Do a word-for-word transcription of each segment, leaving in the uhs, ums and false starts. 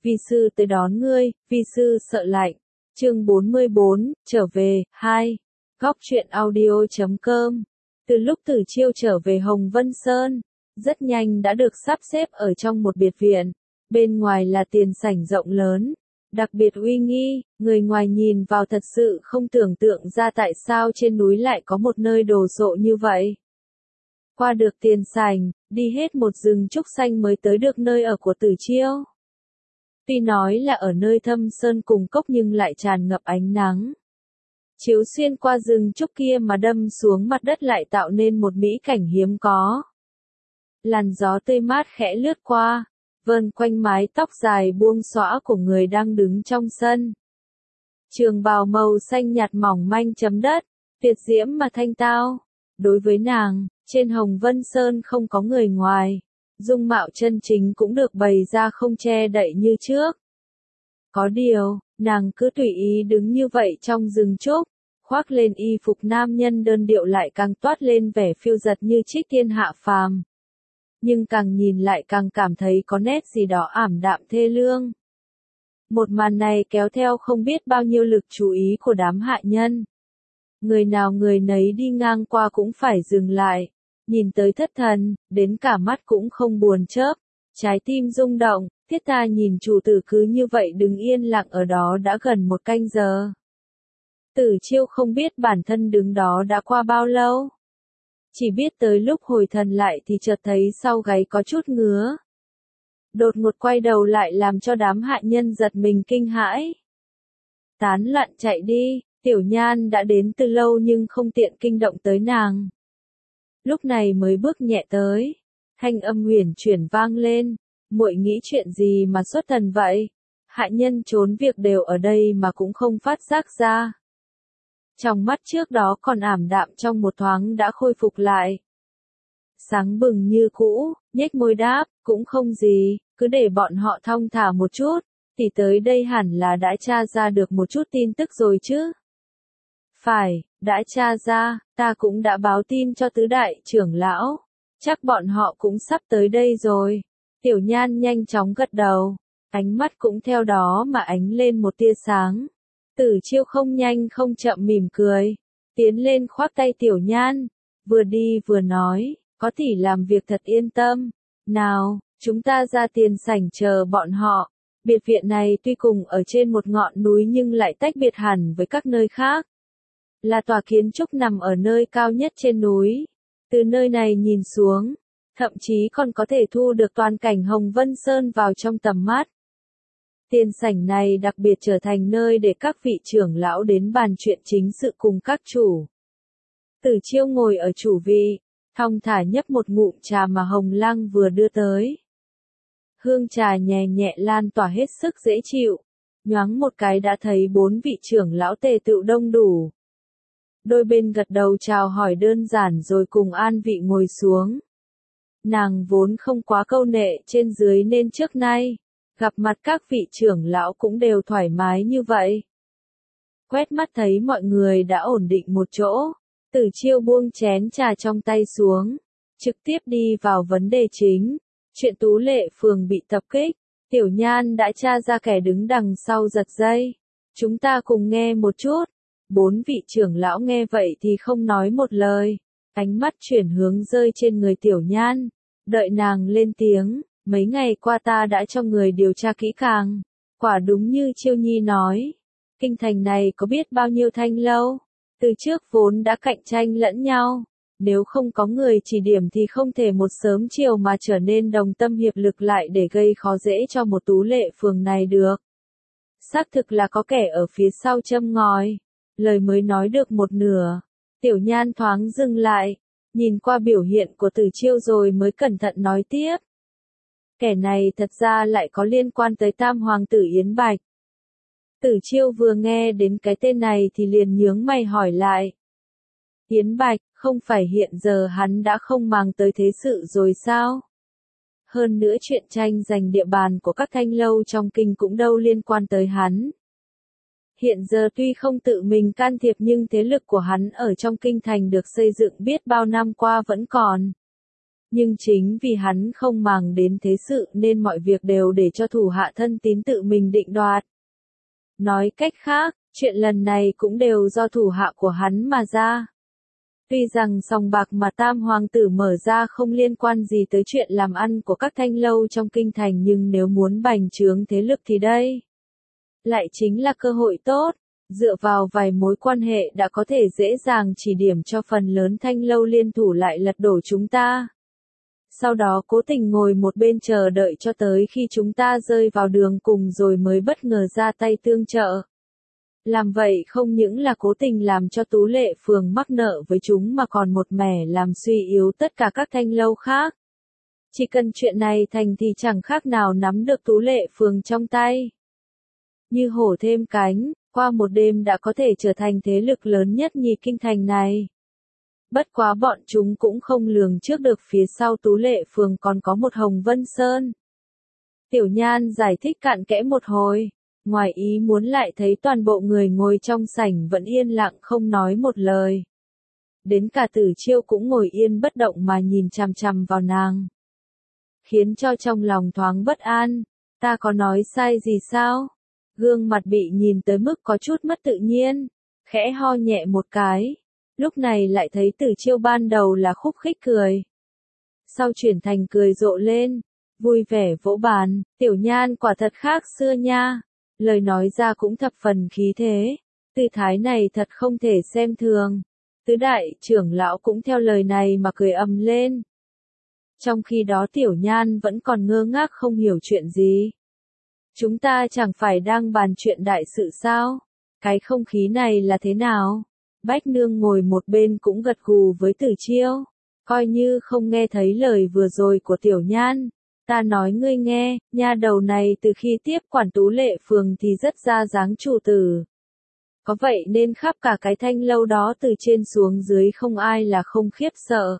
vi sư tới đón ngươi, vi sư sợ lạnh. Chương bốn mươi bốn, trở về, hai. Góc truyện audio chấm com. Từ lúc Tử Chiêu trở về Hồng Vân Sơn, rất nhanh đã được sắp xếp ở trong một biệt viện. Bên ngoài là tiền sảnh rộng lớn, đặc biệt uy nghi, người ngoài nhìn vào thật sự không tưởng tượng ra tại sao trên núi lại có một nơi đồ sộ như vậy. Qua được tiền sảnh, đi hết một rừng trúc xanh mới tới được nơi ở của Tử Chiêu. Tuy nói là ở nơi thâm sơn cùng cốc nhưng lại tràn ngập ánh nắng. Chiếu xuyên qua rừng trúc kia mà đâm xuống mặt đất lại tạo nên một mỹ cảnh hiếm có. Làn gió tươi mát khẽ lướt qua, vờn quanh mái tóc dài buông xõa của người đang đứng trong sân. Trường bào màu xanh nhạt mỏng manh chấm đất, tuyệt diễm mà thanh tao. Đối với nàng, trên Hồng Vân Sơn không có người ngoài, dung mạo chân chính cũng được bày ra không che đậy như trước. Có điều, nàng cứ tùy ý đứng như vậy trong rừng trúc, khoác lên y phục nam nhân đơn điệu lại càng toát lên vẻ phiêu dật như trích tiên hạ phàm. Nhưng càng nhìn lại càng cảm thấy có nét gì đó ảm đạm thê lương. Một màn này kéo theo không biết bao nhiêu lực chú ý của đám hạ nhân. Người nào người nấy đi ngang qua cũng phải dừng lại, nhìn tới thất thần, đến cả mắt cũng không buồn chớp, trái tim rung động, thiết tha nhìn chủ tử cứ như vậy đứng yên lặng ở đó đã gần một canh giờ. Tử Chiêu không biết bản thân đứng đó đã qua bao lâu. Chỉ biết tới lúc hồi thần lại thì chợt thấy sau gáy có chút ngứa. Đột ngột quay đầu lại làm cho đám hạ nhân giật mình kinh hãi. Tán loạn chạy đi, Tiểu Nhan đã đến từ lâu nhưng không tiện kinh động tới nàng. Lúc này mới bước nhẹ tới, thanh âm huyền chuyển vang lên, muội nghĩ chuyện gì mà xuất thần vậy? Hạ nhân trốn việc đều ở đây mà cũng không phát giác ra. Trong mắt trước đó còn ảm đạm trong một thoáng đã khôi phục lại. Sáng bừng như cũ, nhếch môi đáp, cũng không gì, cứ để bọn họ thong thả một chút, thì tới đây hẳn là đã tra ra được một chút tin tức rồi chứ. Phải, đã tra ra, ta cũng đã báo tin cho tứ đại trưởng lão, chắc bọn họ cũng sắp tới đây rồi. Tiểu Nhan nhanh chóng gật đầu, ánh mắt cũng theo đó mà ánh lên một tia sáng. Tử Chiêu không nhanh không chậm mỉm cười, tiến lên khoác tay Tiểu Nhan, vừa đi vừa nói, có tỷ làm việc thật yên tâm. Nào, chúng ta ra tiền sảnh chờ bọn họ. Biệt viện này tuy cùng ở trên một ngọn núi nhưng lại tách biệt hẳn với các nơi khác. Là tòa kiến trúc nằm ở nơi cao nhất trên núi. Từ nơi này nhìn xuống, thậm chí còn có thể thu được toàn cảnh Hồng Vân Sơn vào trong tầm mắt. Tiền sảnh này đặc biệt trở thành nơi để các vị trưởng lão đến bàn chuyện chính sự cùng các chủ. Tử Chiêu ngồi ở chủ vị, thong thả nhấp một ngụm trà mà Hồng Lăng vừa đưa tới. Hương trà nhẹ nhẹ lan tỏa hết sức dễ chịu, nhoáng một cái đã thấy bốn vị trưởng lão tề tựu đông đủ. Đôi bên gật đầu chào hỏi đơn giản rồi cùng an vị ngồi xuống. Nàng vốn không quá câu nệ trên dưới nên trước nay, gặp mặt các vị trưởng lão cũng đều thoải mái như vậy. Quét mắt thấy mọi người đã ổn định một chỗ, Tử Chiêu buông chén trà trong tay xuống, trực tiếp đi vào vấn đề chính. Chuyện Tú Lệ Phường bị tập kích, Tiểu Nhan đã tra ra kẻ đứng đằng sau giật dây. Chúng ta cùng nghe một chút. Bốn vị trưởng lão nghe vậy thì không nói một lời, ánh mắt chuyển hướng rơi trên người Tiểu Nhan, đợi nàng lên tiếng. Mấy ngày qua ta đã cho người điều tra kỹ càng, quả đúng như Chiêu Nhi nói. Kinh thành này có biết bao nhiêu thanh lâu, từ trước vốn đã cạnh tranh lẫn nhau. Nếu không có người chỉ điểm thì không thể một sớm chiều mà trở nên đồng tâm hiệp lực lại để gây khó dễ cho một Tú Lệ Phường này được. Xác thực là có kẻ ở phía sau châm ngòi. Lời mới nói được một nửa, Tiểu Nhan thoáng dừng lại, nhìn qua biểu hiện của Tử Chiêu rồi mới cẩn thận nói tiếp. Kẻ này thật ra lại có liên quan tới Tam Hoàng tử Yến Bạch. Tử Chiêu vừa nghe đến cái tên này thì liền nhướng mày hỏi lại. Yến Bạch, không phải hiện giờ hắn đã không màng tới thế sự rồi sao? Hơn nữa chuyện tranh giành địa bàn của các thanh lâu trong kinh cũng đâu liên quan tới hắn. Hiện giờ tuy không tự mình can thiệp nhưng thế lực của hắn ở trong kinh thành được xây dựng biết bao năm qua vẫn còn. Nhưng chính vì hắn không màng đến thế sự nên mọi việc đều để cho thủ hạ thân tín tự mình định đoạt. Nói cách khác, chuyện lần này cũng đều do thủ hạ của hắn mà ra. Tuy rằng sòng bạc mà Tam Hoàng tử mở ra không liên quan gì tới chuyện làm ăn của các thanh lâu trong kinh thành, nhưng nếu muốn bành trướng thế lực thì đây lại chính là cơ hội tốt. Dựa vào vài mối quan hệ đã có thể dễ dàng chỉ điểm cho phần lớn thanh lâu liên thủ lại lật đổ chúng ta. Sau đó cố tình ngồi một bên chờ đợi cho tới khi chúng ta rơi vào đường cùng rồi mới bất ngờ ra tay tương trợ. Làm vậy không những là cố tình làm cho Tú Lệ Phường mắc nợ với chúng mà còn một mẻ làm suy yếu tất cả các thanh lâu khác. Chỉ cần chuyện này thành thì chẳng khác nào nắm được Tú Lệ Phường trong tay. Như hổ thêm cánh, qua một đêm đã có thể trở thành thế lực lớn nhất nhì kinh thành này. Bất quá bọn chúng cũng không lường trước được phía sau Tú Lệ Phường còn có một Hồng Vân Sơn. Tiểu Nhan giải thích cặn kẽ một hồi, ngoài ý muốn lại thấy toàn bộ người ngồi trong sảnh vẫn yên lặng không nói một lời. Đến cả Tử Chiêu cũng ngồi yên bất động mà nhìn chằm chằm vào nàng. Khiến cho trong lòng thoáng bất an, ta có nói sai gì sao? Gương mặt bị nhìn tới mức có chút mất tự nhiên, khẽ ho nhẹ một cái. Lúc này lại thấy Tử Chiêu ban đầu là khúc khích cười, sau chuyển thành cười rộ lên, vui vẻ vỗ bàn, Tiểu Nhan quả thật khác xưa nha, lời nói ra cũng thập phần khí thế, tư thái này thật không thể xem thường. Tứ đại trưởng lão cũng theo lời này mà cười ầm lên. Trong khi đó Tiểu Nhan vẫn còn ngơ ngác không hiểu chuyện gì. Chúng ta chẳng phải đang bàn chuyện đại sự sao? Cái không khí này là thế nào? Bách Nương ngồi một bên cũng gật gù với Tử Chiêu, coi như không nghe thấy lời vừa rồi của Tiểu Nhan. Ta nói ngươi nghe, nha đầu này từ khi tiếp quản Tú Lệ Phường thì rất ra dáng chủ tử. Có vậy nên khắp cả cái thanh lâu đó từ trên xuống dưới không ai là không khiếp sợ.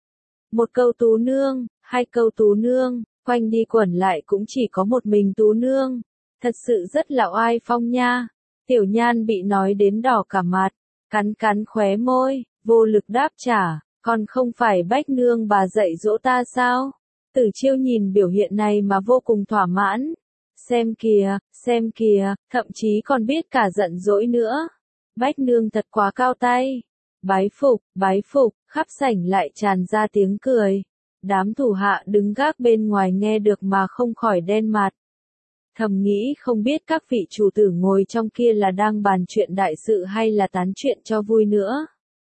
Một câu Tú Nương, hai câu Tú Nương, quanh đi quẩn lại cũng chỉ có một mình Tú Nương. Thật sự rất là oai phong nha. Tiểu Nhan bị nói đến đỏ cả mặt, cắn cắn khóe môi, vô lực đáp trả, còn không phải Bách Nương bà dạy dỗ ta sao? Tử Chiêu nhìn biểu hiện này mà vô cùng thỏa mãn. Xem kìa, xem kìa, thậm chí còn biết cả giận dỗi nữa. Bách Nương thật quá cao tay. Bái phục, bái phục, khắp sảnh lại tràn ra tiếng cười. Đám thủ hạ đứng gác bên ngoài nghe được mà không khỏi đen mặt. Thầm nghĩ không biết các vị chủ tử ngồi trong kia là đang bàn chuyện đại sự hay là tán chuyện cho vui nữa.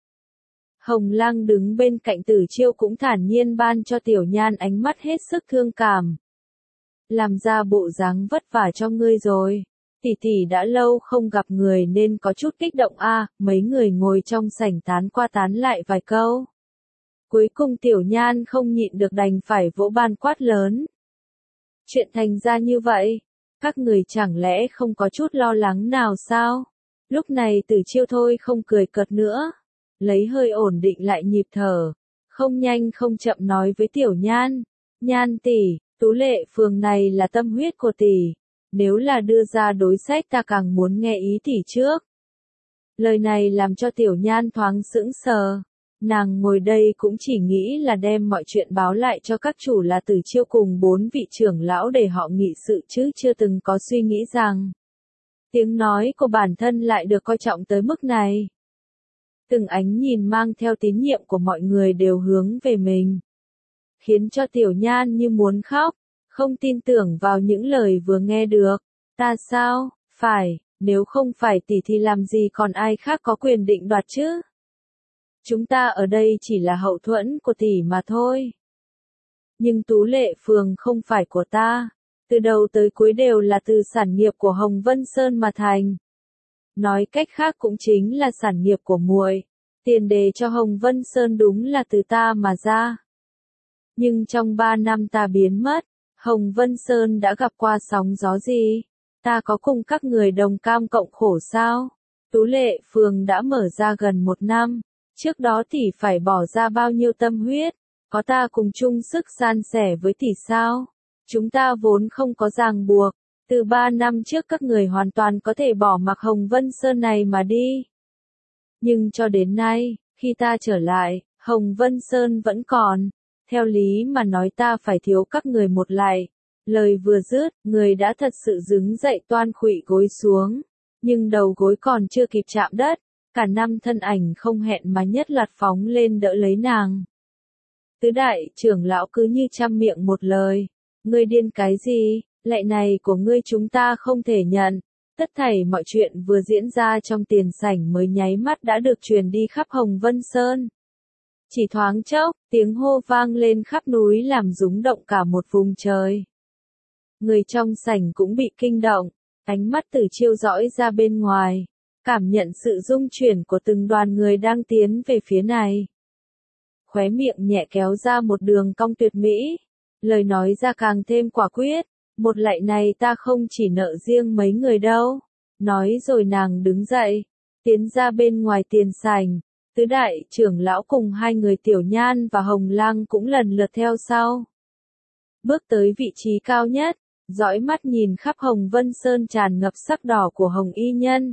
Hồng Lang đứng bên cạnh Tử Chiêu cũng thản nhiên ban cho Tiểu Nhan ánh mắt hết sức thương cảm. Làm ra bộ dáng vất vả cho ngươi rồi. Tỷ tỷ đã lâu không gặp người nên có chút kích động a. À, mấy người ngồi trong sảnh tán qua tán lại vài câu. Cuối cùng Tiểu Nhan không nhịn được đành phải vỗ bàn quát lớn. Chuyện thành ra như vậy, các người chẳng lẽ không có chút lo lắng nào sao? Lúc này Tử Chiêu thôi không cười cợt nữa, lấy hơi ổn định lại nhịp thở, không nhanh không chậm nói với Tiểu Nhan, Nhan tỷ, Tú Lệ Phường này là tâm huyết của tỷ, nếu là đưa ra đối sách ta càng muốn nghe ý tỷ trước. Lời này làm cho Tiểu Nhan thoáng sững sờ. Nàng ngồi đây cũng chỉ nghĩ là đem mọi chuyện báo lại cho các chủ là Tử Chiêu cùng bốn vị trưởng lão để họ nghị sự chứ chưa từng có suy nghĩ rằng tiếng nói của bản thân lại được coi trọng tới mức này. Từng ánh nhìn mang theo tín nhiệm của mọi người đều hướng về mình, khiến cho Tiểu Nhan như muốn khóc, không tin tưởng vào những lời vừa nghe được. Ta sao, phải, nếu không phải tỷ thì làm gì còn ai khác có quyền định đoạt chứ? Chúng ta ở đây chỉ là hậu thuẫn của tỷ mà thôi. Nhưng Tú Lệ Phường không phải của ta, từ đầu tới cuối đều là từ sản nghiệp của Hồng Vân Sơn mà thành. Nói cách khác cũng chính là sản nghiệp của muội. Tiền đề cho Hồng Vân Sơn đúng là từ ta mà ra. Nhưng trong ba năm ta biến mất, Hồng Vân Sơn đã gặp qua sóng gió gì? Ta có cùng các người đồng cam cộng khổ sao? Tú Lệ Phường đã mở ra gần một năm. Trước đó tỷ phải bỏ ra bao nhiêu tâm huyết, có ta cùng chung sức san sẻ với tỷ sao? Chúng ta vốn không có ràng buộc, từ ba năm trước các người hoàn toàn có thể bỏ mặc Hồng Vân Sơn này mà đi. Nhưng cho đến nay, khi ta trở lại, Hồng Vân Sơn vẫn còn, Theo lý mà nói ta phải thiếu các người một lạy. Lời vừa dứt, người đã thật sự đứng dậy toan khuỵu gối xuống. Nhưng đầu gối còn chưa kịp chạm đất, cả năm thân ảnh không hẹn mà nhất loạt phóng lên đỡ lấy nàng. Tứ đại trưởng lão cứ như trăm miệng một lời. Ngươi điên cái gì, lạy này của ngươi chúng ta không thể nhận. Tất thảy mọi chuyện vừa diễn ra trong tiền sảnh mới nháy mắt đã được truyền đi khắp Hồng Vân Sơn. Chỉ thoáng chốc, tiếng hô vang lên khắp núi làm rúng động cả một vùng trời. Người trong sảnh cũng bị kinh động, ánh mắt Tử Chiêu dõi ra bên ngoài, cảm nhận sự rung chuyển của từng đoàn người đang tiến về phía này. Khóe miệng nhẹ kéo ra một đường cong tuyệt mỹ, lời nói ra càng thêm quả quyết, một lạy này ta không chỉ nợ riêng mấy người đâu. Nói rồi nàng đứng dậy, tiến ra bên ngoài tiền sảnh, tứ đại trưởng lão cùng hai người Tiểu Nhan và Hồng Lăng cũng lần lượt theo sau. Bước tới vị trí cao nhất, dõi mắt nhìn khắp Hồng Vân Sơn tràn ngập sắc đỏ của Hồng Y Nhân.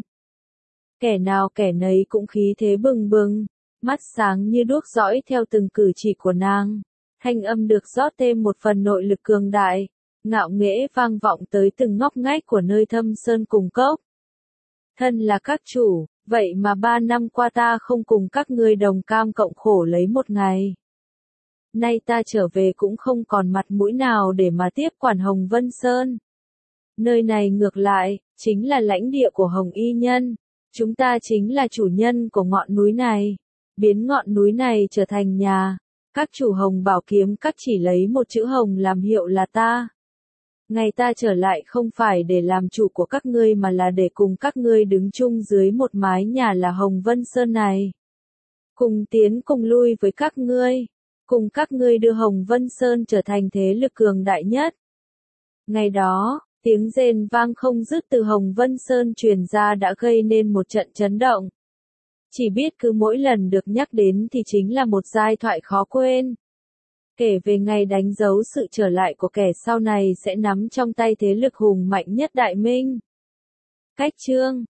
Kẻ nào kẻ nấy cũng khí thế bừng bừng, mắt sáng như đuốc dõi theo từng cử chỉ của nàng. Thanh âm được rót thêm một phần nội lực cường đại, ngạo nghễ vang vọng tới từng ngóc ngách của nơi thâm sơn cùng cốc. Thân là các chủ, vậy mà ba năm qua ta không cùng các ngươi đồng cam cộng khổ lấy một ngày. Nay ta trở về cũng không còn mặt mũi nào để mà tiếp quản Hồng Vân Sơn. Nơi này ngược lại, chính là lãnh địa của Hồng Y Nhân. Chúng ta chính là chủ nhân của ngọn núi này. Biến ngọn núi này trở thành nhà. Các chủ Hồng Bảo Kiếm các chỉ lấy một chữ Hồng làm hiệu là ta. Ngày ta trở lại không phải để làm chủ của các ngươi mà là để cùng các ngươi đứng chung dưới một mái nhà là Hồng Vân Sơn này. Cùng tiến cùng lui với các ngươi. Cùng các ngươi đưa Hồng Vân Sơn trở thành thế lực cường đại nhất. Ngày đó, tiếng rền vang không dứt từ Hồng Vân Sơn truyền ra đã gây nên một trận chấn động. Chỉ biết cứ mỗi lần được nhắc đến thì chính là một giai thoại khó quên. Kể về ngày đánh dấu sự trở lại của kẻ sau này sẽ nắm trong tay thế lực hùng mạnh nhất Đại Minh. Cách chương